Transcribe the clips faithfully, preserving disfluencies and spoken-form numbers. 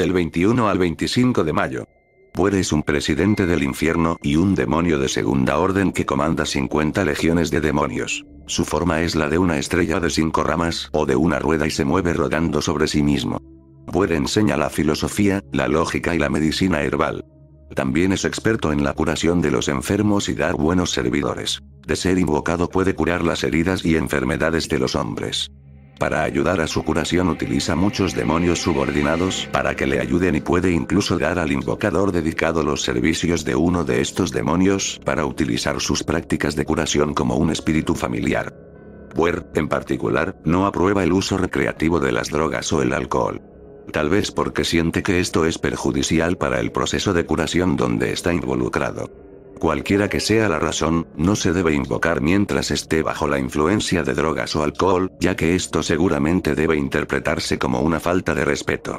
Del veintiuno al veinticinco de mayo. Buer es un presidente del infierno y un demonio de segunda orden que comanda cincuenta legiones de demonios. Su forma es la de una estrella de cinco ramas o de una rueda y se mueve rodando sobre sí mismo. Buer enseña la filosofía, la lógica y la medicina herbal. También es experto en la curación de los enfermos y dar buenos servidores. De ser invocado puede curar las heridas y enfermedades de los hombres. Para ayudar a su curación utiliza muchos demonios subordinados para que le ayuden y puede incluso dar al invocador dedicado los servicios de uno de estos demonios para utilizar sus prácticas de curación como un espíritu familiar. Buer, en particular, no aprueba el uso recreativo de las drogas o el alcohol. Tal vez porque siente que esto es perjudicial para el proceso de curación donde está involucrado. Cualquiera que sea la razón, no se debe invocar mientras esté bajo la influencia de drogas o alcohol, ya que esto seguramente debe interpretarse como una falta de respeto.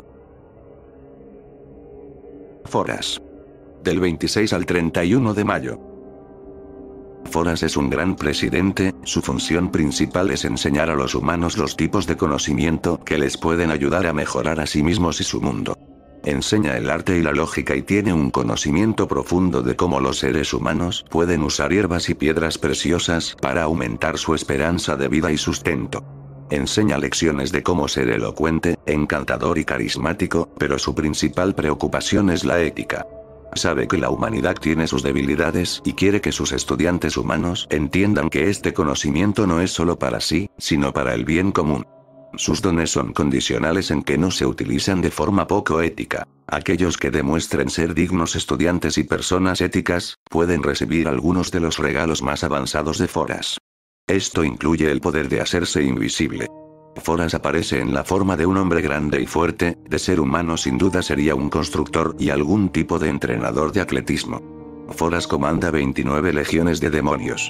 Foras. Del veintiséis al treinta y uno de mayo. Foras es un gran presidente, su función principal es enseñar a los humanos los tipos de conocimiento que les pueden ayudar a mejorar a sí mismos y su mundo. Enseña el arte y la lógica y tiene un conocimiento profundo de cómo los seres humanos pueden usar hierbas y piedras preciosas para aumentar su esperanza de vida y sustento. Enseña lecciones de cómo ser elocuente, encantador y carismático, pero su principal preocupación es la ética. Sabe que la humanidad tiene sus debilidades y quiere que sus estudiantes humanos entiendan que este conocimiento no es solo para sí, sino para el bien común. Sus dones son condicionales en que no se utilizan de forma poco ética. Aquellos que demuestren ser dignos estudiantes y personas éticas, pueden recibir algunos de los regalos más avanzados de Foras. Esto incluye el poder de hacerse invisible. Foras aparece en la forma de un hombre grande y fuerte, de ser humano sin duda sería un constructor y algún tipo de entrenador de atletismo. Foras comanda veintinueve legiones de demonios.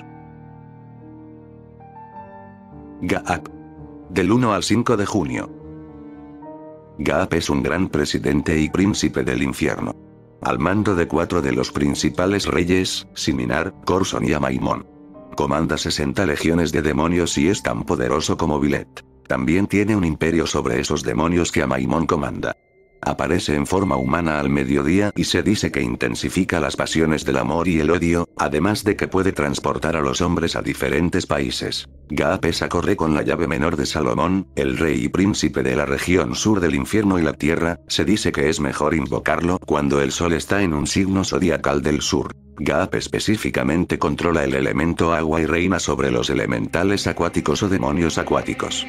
Gaap. Del uno al cinco de junio. Gaap es un gran presidente y príncipe del infierno. Al mando de cuatro de los principales reyes, Siminar, Corson y Amaimon. Comanda sesenta legiones de demonios y es tan poderoso como Vilet. También tiene un imperio sobre esos demonios que Amaimon comanda. Aparece en forma humana al mediodía y se dice que intensifica las pasiones del amor y el odio, además de que puede transportar a los hombres a diferentes países. Gaap es acorde con la llave menor de Salomón, el rey y príncipe de la región sur del infierno y la tierra. Se dice que es mejor invocarlo cuando el sol está en un signo zodiacal del sur. Gaap específicamente controla el elemento agua y reina sobre los elementales acuáticos o demonios acuáticos.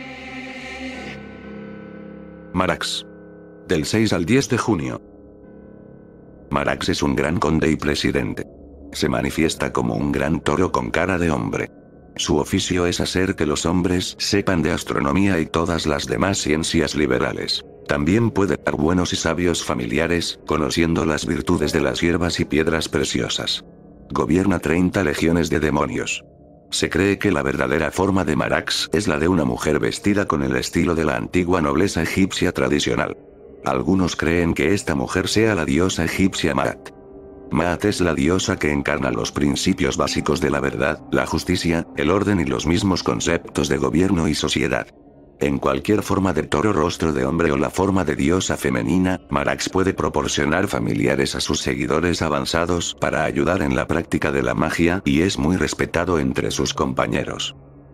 Marax. Del seis al diez de junio. Marax es un gran conde y presidente. Se manifiesta como un gran toro con cara de hombre. Su oficio es hacer que los hombres sepan de astronomía y todas las demás ciencias liberales. También puede dar buenos y sabios familiares, conociendo las virtudes de las hierbas y piedras preciosas. Gobierna treinta legiones de demonios. Se cree que la verdadera forma de Marax es la de una mujer vestida con el estilo de la antigua nobleza egipcia tradicional. Algunos creen que esta mujer sea la diosa egipcia Maat. Maat es la diosa que encarna los principios básicos de la verdad, la justicia, el orden y los mismos conceptos de gobierno y sociedad. En cualquier forma de toro, rostro de hombre o la forma de diosa femenina, Marax puede proporcionar familiares a sus seguidores avanzados para ayudar en la práctica de la magia y es muy respetado entre sus compañeros.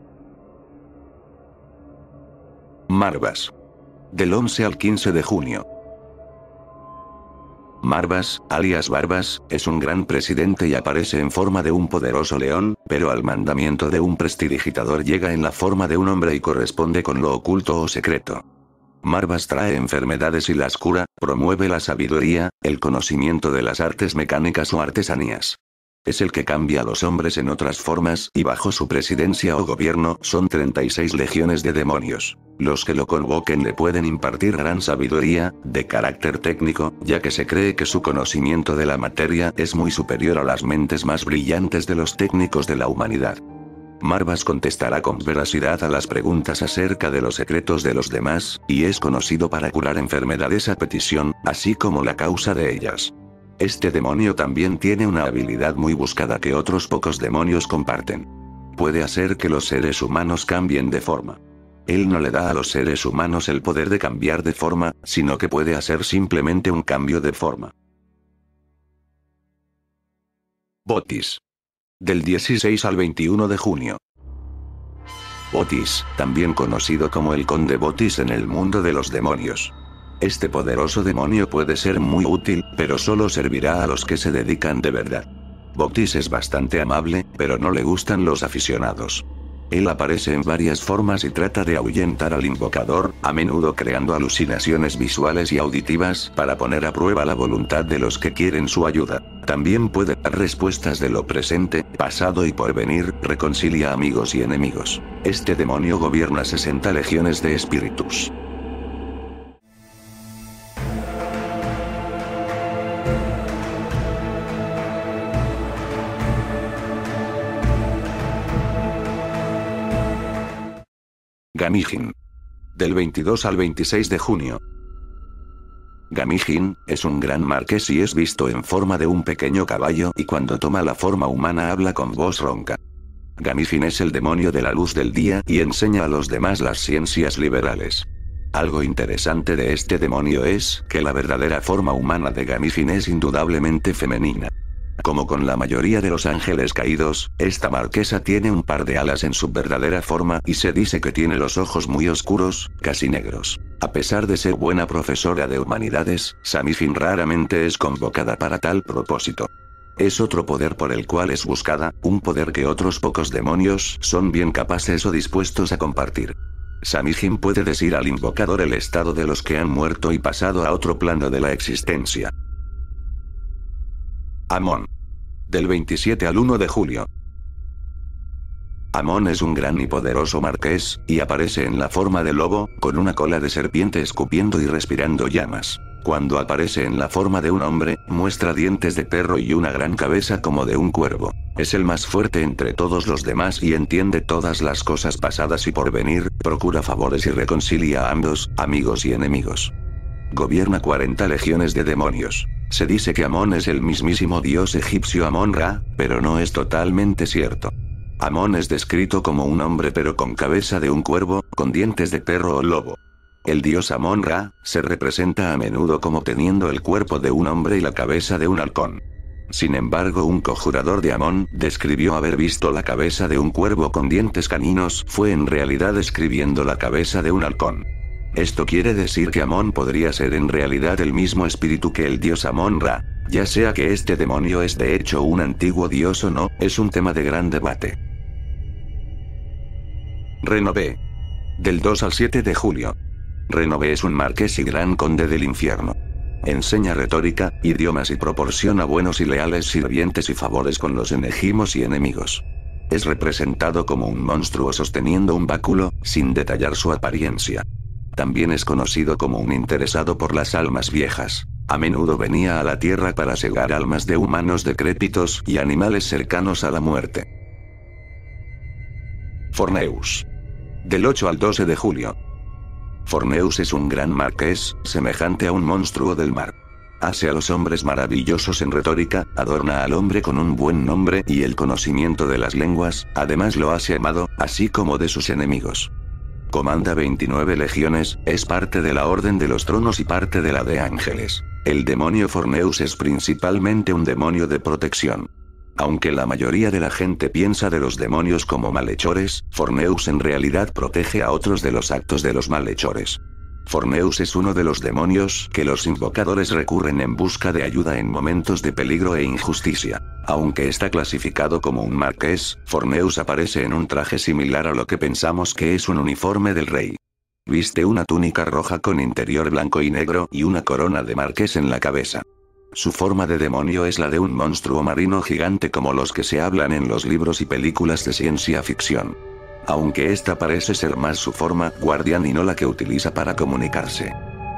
Marvas. Del once al quince de junio. Marvas, alias Barbas, es un gran presidente y aparece en forma de un poderoso león, pero al mandamiento de un prestidigitador llega en la forma de un hombre y corresponde con lo oculto o secreto. Marvas trae enfermedades y las cura, promueve la sabiduría, el conocimiento de las artes mecánicas o artesanías. Es el que cambia a los hombres en otras formas y bajo su presidencia o gobierno son treinta y seis legiones de demonios. Los que lo convoquen le pueden impartir gran sabiduría, de carácter técnico, ya que se cree que su conocimiento de la materia es muy superior a las mentes más brillantes de los técnicos de la humanidad. Marvas contestará con veracidad a las preguntas acerca de los secretos de los demás, y es conocido para curar enfermedades a petición, así como la causa de ellas. Este demonio también tiene una habilidad muy buscada que otros pocos demonios comparten. Puede hacer que los seres humanos cambien de forma. Él no le da a los seres humanos el poder de cambiar de forma, sino que puede hacer simplemente un cambio de forma. Botis. Del dieciséis al veintiuno de junio. Botis, también conocido como el Conde Botis en el mundo de los demonios. Este poderoso demonio puede ser muy útil, pero solo servirá a los que se dedican de verdad. Botis es bastante amable, pero no le gustan los aficionados. Él aparece en varias formas y trata de ahuyentar al invocador, a menudo creando alucinaciones visuales y auditivas para poner a prueba la voluntad de los que quieren su ayuda. También puede dar respuestas de lo presente, pasado y porvenir, reconcilia amigos y enemigos. Este demonio gobierna sesenta legiones de espíritus. Gamijin. Del veintidós al veintiséis de junio. Gamijin es un gran marqués y es visto en forma de un pequeño caballo y cuando toma la forma humana habla con voz ronca. Gamijin es el demonio de la luz del día y enseña a los demás las ciencias liberales. Algo interesante de este demonio es que la verdadera forma humana de Gamijin es indudablemente femenina. Como con la mayoría de los ángeles caídos, esta marquesa tiene un par de alas en su verdadera forma y se dice que tiene los ojos muy oscuros, casi negros. A pesar de ser buena profesora de humanidades, Gamijin raramente es convocada para tal propósito. Es otro poder por el cual es buscada, un poder que otros pocos demonios son bien capaces o dispuestos a compartir. Gamijin puede decir al invocador el estado de los que han muerto y pasado a otro plano de la existencia. Amon. Del veintisiete al uno de julio. Amon es un gran y poderoso marqués, y aparece en la forma de lobo, con una cola de serpiente escupiendo y respirando llamas. Cuando aparece en la forma de un hombre, muestra dientes de perro y una gran cabeza como de un cuervo. Es el más fuerte entre todos los demás y entiende todas las cosas pasadas y por venir, procura favores y reconcilia a ambos, amigos y enemigos. Gobierna cuarenta legiones de demonios. Se dice que Amon es el mismísimo dios egipcio Amon-Ra, pero no es totalmente cierto. Amon es descrito como un hombre pero con cabeza de un cuervo, con dientes de perro o lobo. El dios Amon-Ra se representa a menudo como teniendo el cuerpo de un hombre y la cabeza de un halcón. Sin embargo, un conjurador de Amon describió haber visto la cabeza de un cuervo con dientes caninos, fue en realidad describiendo la cabeza de un halcón. Esto quiere decir que Amon podría ser en realidad el mismo espíritu que el dios Amon-Ra. Ya sea que este demonio es de hecho un antiguo dios o no, es un tema de gran debate. Renové. Del dos al siete de julio. Renové es un marqués y gran conde del infierno. Enseña retórica, idiomas y proporciona buenos y leales sirvientes y favores con los enejimos y enemigos. Es representado como un monstruo sosteniendo un báculo, sin detallar su apariencia. También es conocido como un interesado por las almas viejas. A menudo venía a la tierra para cegar almas de humanos decrépitos y animales cercanos a la muerte. Forneus. Del ocho al doce de julio. Forneus es un gran marqués, semejante a un monstruo del mar. Hace a los hombres maravillosos en retórica, adorna al hombre con un buen nombre y el conocimiento de las lenguas, además lo hace amado, así como de sus enemigos. Comanda veintinueve legiones, es parte de la Orden de los Tronos y parte de la de ángeles. El demonio Forneus es principalmente un demonio de protección. Aunque la mayoría de la gente piensa de los demonios como malhechores, Forneus en realidad protege a otros de los actos de los malhechores. Forneus es uno de los demonios que los invocadores recurren en busca de ayuda en momentos de peligro e injusticia. Aunque está clasificado como un marqués, Forneus aparece en un traje similar a lo que pensamos que es un uniforme del rey. Viste una túnica roja con interior blanco y negro y una corona de marqués en la cabeza. Su forma de demonio es la de un monstruo marino gigante como los que se hablan en los libros y películas de ciencia ficción. Aunque esta parece ser más su forma guardián y no la que utiliza para comunicarse.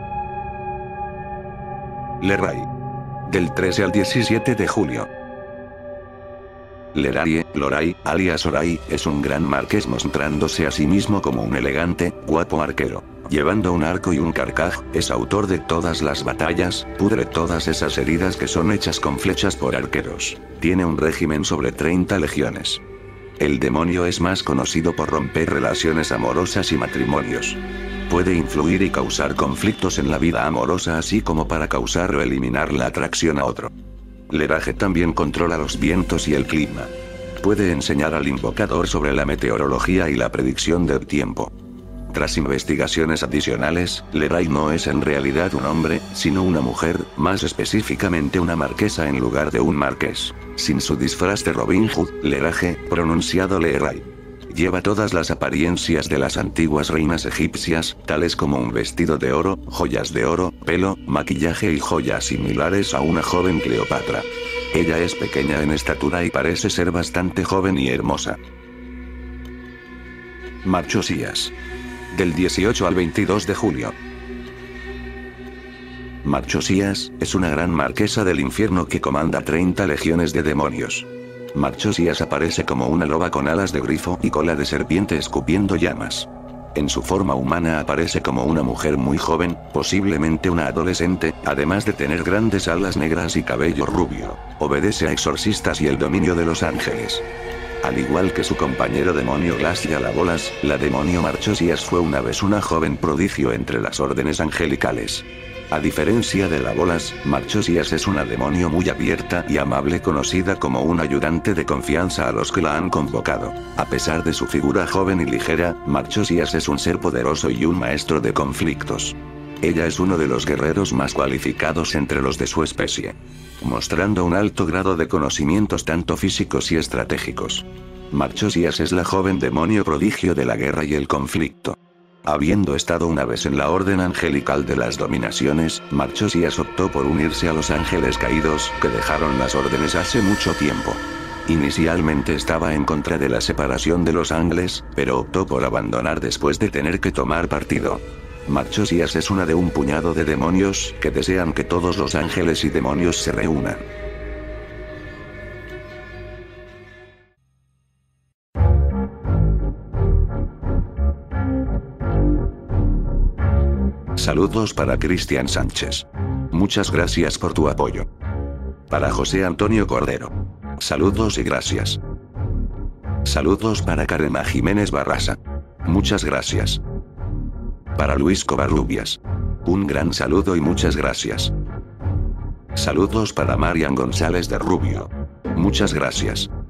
Leray. Del trece al diecisiete de julio. Lerarie, Loray, alias Oray, es un gran marqués mostrándose a sí mismo como un elegante, guapo arquero. Llevando un arco y un carcaj, es autor de todas las batallas, pudre todas esas heridas que son hechas con flechas por arqueros. Tiene un régimen sobre treinta legiones. El demonio es más conocido por romper relaciones amorosas y matrimonios. Puede influir y causar conflictos en la vida amorosa, así como para causar o eliminar la atracción a otro. Lerage también controla los vientos y el clima. Puede enseñar al invocador sobre la meteorología y la predicción del tiempo. Tras investigaciones adicionales, Leray no es en realidad un hombre, sino una mujer, más específicamente una marquesa en lugar de un marqués. Sin su disfraz de Robin Hood, Lerage, pronunciado Leray, lleva todas las apariencias de las antiguas reinas egipcias, tales como un vestido de oro, joyas de oro, pelo, maquillaje y joyas similares a una joven Cleopatra. Ella es pequeña en estatura y parece ser bastante joven y hermosa. Marchosías. Del dieciocho al veintidós de julio. Marchosías es una gran marquesa del infierno que comanda treinta legiones de demonios. Marchosías aparece como una loba con alas de grifo y cola de serpiente escupiendo llamas. En su forma humana aparece como una mujer muy joven, posiblemente una adolescente, además de tener grandes alas negras y cabello rubio. Obedece a exorcistas y el dominio de los ángeles. Al igual que su compañero demonio Glacia la Bolas, la demonio Marchosías fue una vez una joven prodigio entre las órdenes angelicales. A diferencia de la Bolas, Marchosías es una demonio muy abierta y amable, conocida como un ayudante de confianza a los que la han convocado. A pesar de su figura joven y ligera, Marchosías es un ser poderoso y un maestro de conflictos. Ella es uno de los guerreros más cualificados entre los de su especie, mostrando un alto grado de conocimientos tanto físicos y estratégicos. Marchosías es la joven demonio prodigio de la guerra y el conflicto. Habiendo estado una vez en la orden angelical de las dominaciones, Marchosías optó por unirse a los ángeles caídos, que dejaron las órdenes hace mucho tiempo. Inicialmente estaba en contra de la separación de los ángeles, pero optó por abandonar después de tener que tomar partido. Marchosías es una de un puñado de demonios que desean que todos los ángeles y demonios se reúnan. Saludos para Cristian Sánchez. Muchas gracias por tu apoyo. Para José Antonio Cordero. Saludos y gracias. Saludos para Karema Jiménez Barraza. Muchas gracias. Para Luis Covarrubias. Un gran saludo y muchas gracias. Saludos para Marian González de Rubio. Muchas gracias.